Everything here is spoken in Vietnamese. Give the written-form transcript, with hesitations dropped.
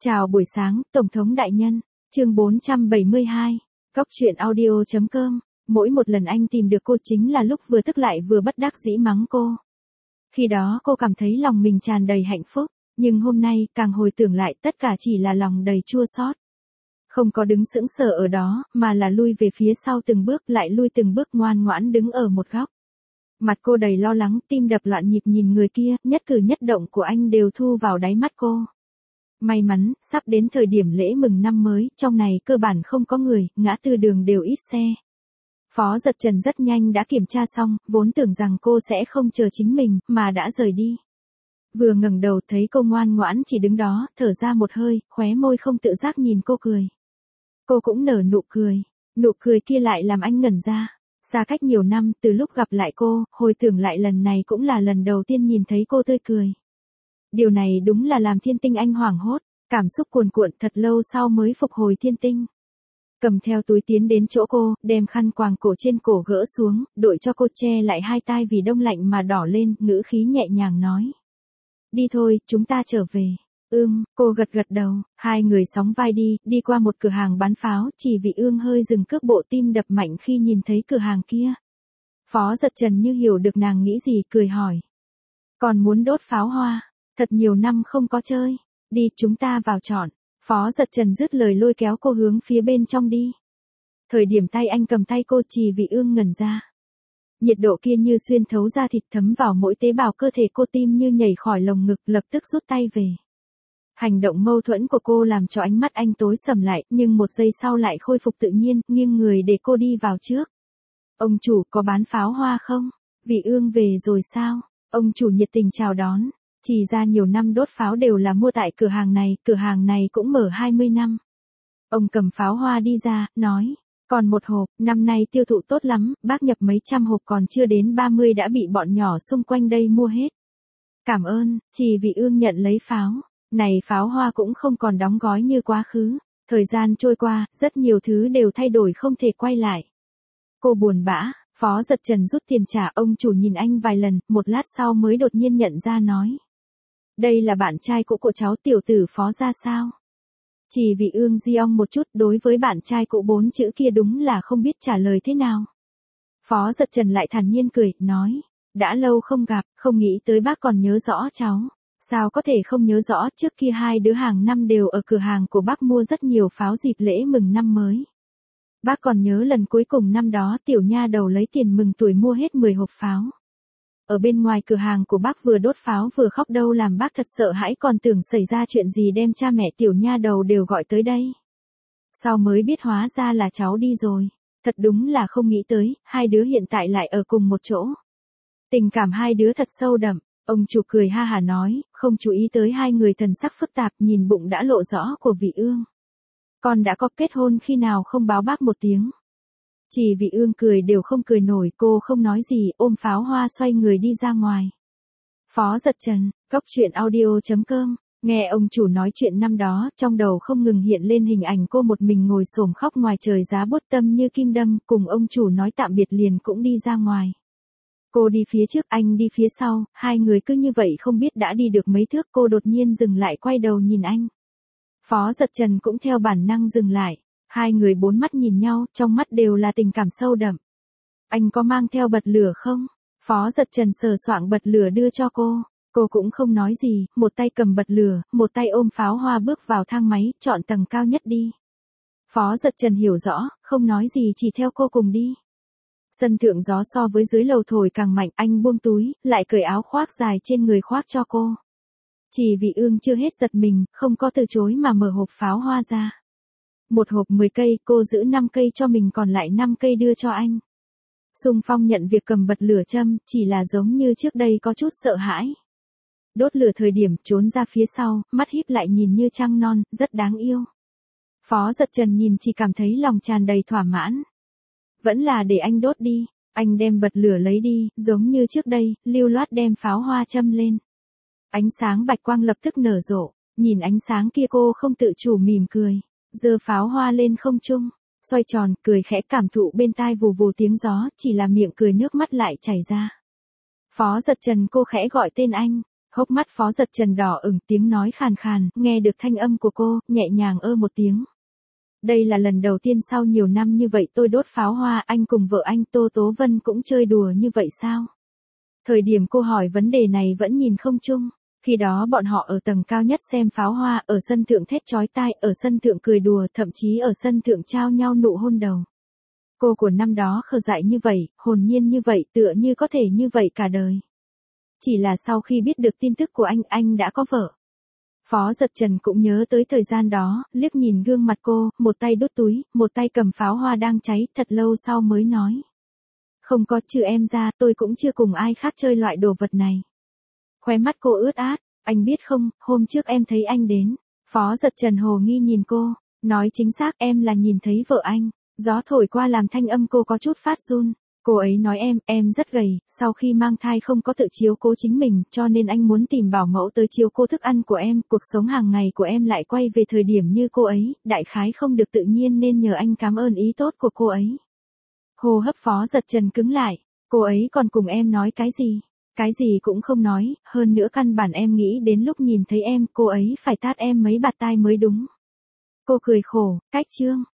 Chào buổi sáng, Tổng thống đại nhân. Chương 472. Góc truyện audio.com. Mỗi một lần anh tìm được cô chính là lúc vừa tức lại vừa bất đắc dĩ mắng cô. Khi đó cô cảm thấy lòng mình tràn đầy hạnh phúc, nhưng hôm nay càng hồi tưởng lại tất cả chỉ là lòng đầy chua xót. Không có đứng sững sờ ở đó, mà là lui về phía sau từng bước, lại lui từng bước, ngoan ngoãn đứng ở một góc. Mặt cô đầy lo lắng, tim đập loạn nhịp nhìn người kia, nhất cử nhất động của anh đều thu vào đáy mắt cô. May mắn, sắp đến thời điểm lễ mừng năm mới, trong này cơ bản không có người, ngã tư đường đều ít xe. Phó Dật Trần rất nhanh đã kiểm tra xong, vốn tưởng rằng cô sẽ không chờ chính mình, mà đã rời đi. Vừa ngẩng đầu thấy cô ngoan ngoãn chỉ đứng đó, thở ra một hơi, khóe môi không tự giác nhìn cô cười. Cô cũng nở nụ cười kia lại làm anh ngẩn ra. Xa cách nhiều năm, từ lúc gặp lại cô, hồi tưởng lại lần này cũng là lần đầu tiên nhìn thấy cô tươi cười. Điều này đúng là làm thiên tinh anh hoảng hốt, cảm xúc cuồn cuộn, thật lâu sau mới phục hồi thiên tinh. Cầm theo túi tiến đến chỗ cô, đem khăn quàng cổ trên cổ gỡ xuống, đội cho cô che lại hai tai vì đông lạnh mà đỏ lên, ngữ khí nhẹ nhàng nói. Đi thôi, chúng ta trở về. Cô gật đầu, hai người sóng vai đi qua một cửa hàng bán pháo, chỉ vì hơi dừng cước bộ, tim đập mạnh khi nhìn thấy cửa hàng kia. Phó Dật Trần như hiểu được nàng nghĩ gì, cười hỏi. Còn muốn đốt pháo hoa, thật nhiều năm không có chơi, đi chúng ta vào chọn. Phó Dật Trần dứt lời lôi kéo cô hướng phía bên trong đi. Thời điểm tay anh cầm tay cô, chỉ vì ngẩn ra. Nhiệt độ kia như xuyên thấu da thịt, thấm vào mỗi tế bào cơ thể cô, tim như nhảy khỏi lồng ngực, lập tức rút tay về. Hành động mâu thuẫn của cô làm cho ánh mắt anh tối sầm lại, nhưng một giây sau lại khôi phục tự nhiên, nghiêng người để cô đi vào trước. Ông chủ, có bán pháo hoa không? Vị về rồi sao? Ông chủ nhiệt tình chào đón. Chỉ ra nhiều năm đốt pháo đều là mua tại cửa hàng này cũng mở 20 năm. Ông cầm pháo hoa đi ra, nói. Còn một hộp, năm nay tiêu thụ tốt lắm, bác nhập mấy trăm hộp còn chưa đến 30 đã bị bọn nhỏ xung quanh đây mua hết. Cảm ơn, chỉ vì nhận lấy pháo. Này pháo hoa cũng không còn đóng gói như quá khứ. Thời gian trôi qua, rất nhiều thứ đều thay đổi không thể quay lại. Cô buồn bã, Phó Dật Trần rút tiền trả, ông chủ nhìn anh vài lần, một lát sau mới đột nhiên nhận ra nói. Đây là bạn trai cũ của cháu, tiểu tử Phó ra sao? Chỉ vì di ong một chút, đối với bạn trai cũ 4 chữ kia đúng là không biết trả lời thế nào. Phó Dật Trần lại thản nhiên cười, nói. Đã lâu không gặp, không nghĩ tới bác còn nhớ rõ cháu. Sao có thể không nhớ rõ, trước kia hai đứa hàng năm đều ở cửa hàng của bác mua rất nhiều pháo dịp lễ mừng năm mới. Bác còn nhớ lần cuối cùng năm đó tiểu nha đầu lấy tiền mừng tuổi mua hết 10 hộp pháo. Ở bên ngoài cửa hàng của bác vừa đốt pháo vừa khóc đâu, làm bác thật sợ hãi, còn tưởng xảy ra chuyện gì đem cha mẹ tiểu nha đầu đều gọi tới đây. Sau mới biết hóa ra là cháu đi rồi. Thật đúng là không nghĩ tới, hai đứa hiện tại lại ở cùng một chỗ. Tình cảm hai đứa thật sâu đậm. Ông chủ cười ha hả nói, không chú ý tới hai người thần sắc phức tạp, nhìn bụng đã lộ rõ của vị Con đã có kết hôn khi nào không báo bác một tiếng. Chỉ vị cười đều không cười nổi, cô không nói gì, ôm pháo hoa xoay người đi ra ngoài. Phó Dật Trần, góc truyện audio.com. Nghe ông chủ nói chuyện năm đó, trong đầu không ngừng hiện lên hình ảnh cô một mình ngồi xổm khóc ngoài trời giá buốt, tâm như kim đâm, cùng ông chủ nói tạm biệt liền cũng đi ra ngoài. Cô đi phía trước, anh đi phía sau, hai người cứ như vậy không biết đã đi được mấy thước, cô đột nhiên dừng lại quay đầu nhìn anh. Phó Dật Trần cũng theo bản năng dừng lại, hai người bốn mắt nhìn nhau, trong mắt đều là tình cảm sâu đậm. Anh có mang theo bật lửa không? Phó Dật Trần sờ soạng bật lửa đưa cho cô cũng không nói gì, một tay cầm bật lửa, một tay ôm pháo hoa bước vào thang máy, chọn tầng cao nhất đi. Phó Dật Trần hiểu rõ, không nói gì chỉ theo cô cùng đi. Sân thượng gió so với dưới lầu thổi càng mạnh, anh buông túi, lại cởi áo khoác dài trên người khoác cho cô. Chỉ vì chưa hết giật mình, không có từ chối mà mở hộp pháo hoa ra. Một hộp 10 cây, cô giữ 5 cây cho mình, còn lại 5 cây đưa cho anh. Xung Phong nhận việc cầm bật lửa châm, chỉ là giống như trước đây có chút sợ hãi. Đốt lửa thời điểm trốn ra phía sau, mắt híp lại nhìn như trăng non, rất đáng yêu. Phó Dật Trần nhìn chỉ cảm thấy lòng tràn đầy thỏa mãn. Vẫn là để anh đốt đi, anh đem bật lửa lấy đi, giống như trước đây, lưu loát đem pháo hoa châm lên. Ánh sáng bạch quang lập tức nở rộ, nhìn ánh sáng kia cô không tự chủ mỉm cười, giơ pháo hoa lên không trung, xoay tròn, cười khẽ, cảm thụ bên tai vù vù tiếng gió, chỉ là miệng cười nước mắt lại chảy ra. Phó Dật Trần, cô khẽ gọi tên anh, Hốc mắt Phó Giật Trần đỏ ửng, tiếng nói khàn khàn, nghe được thanh âm của cô, nhẹ nhàng một tiếng. Đây là lần đầu tiên sau nhiều năm như vậy tôi đốt pháo hoa, anh cùng vợ anh Tô Tố Vân cũng chơi đùa như vậy sao? Thời điểm cô hỏi vấn đề này vẫn nhìn không chung. Khi đó bọn họ ở tầng cao nhất xem pháo hoa, ở sân thượng thét chói tai, ở sân thượng cười đùa, thậm chí ở sân thượng trao nhau nụ hôn đầu. Cô của năm đó khờ dại như vậy, hồn nhiên như vậy, tựa như có thể như vậy cả đời. Chỉ là sau khi biết được tin tức của anh đã có vợ. Phó Giật Trần cũng nhớ tới thời gian đó, liếc nhìn gương mặt cô, một tay đút túi, một tay cầm pháo hoa đang cháy, thật lâu sau mới nói. Không có, trừ em ra, tôi cũng chưa cùng ai khác chơi loại đồ vật này. Khóe mắt cô ướt át, anh biết không, hôm trước em thấy anh đến. Phó Giật Trần hồ nghi nhìn cô, nói chính xác em là nhìn thấy vợ anh. Gió thổi qua làm thanh âm cô có chút phát run. Cô ấy nói em rất gầy, sau khi mang thai không có tự chiếu cố chính mình, cho nên anh muốn tìm bảo mẫu tới chiếu cố thức ăn của em, cuộc sống hàng ngày của em lại quay về thời điểm như cô ấy, đại khái không được tự nhiên nên nhờ anh cảm ơn ý tốt của cô ấy. Hô hấp Phó Giật Trần cứng lại, cô ấy còn cùng em nói cái gì? Cái gì cũng không nói, hơn nữa căn bản em nghĩ đến lúc nhìn thấy em, cô ấy phải tát em mấy bạt tai mới đúng. Cô cười khổ, cách chương.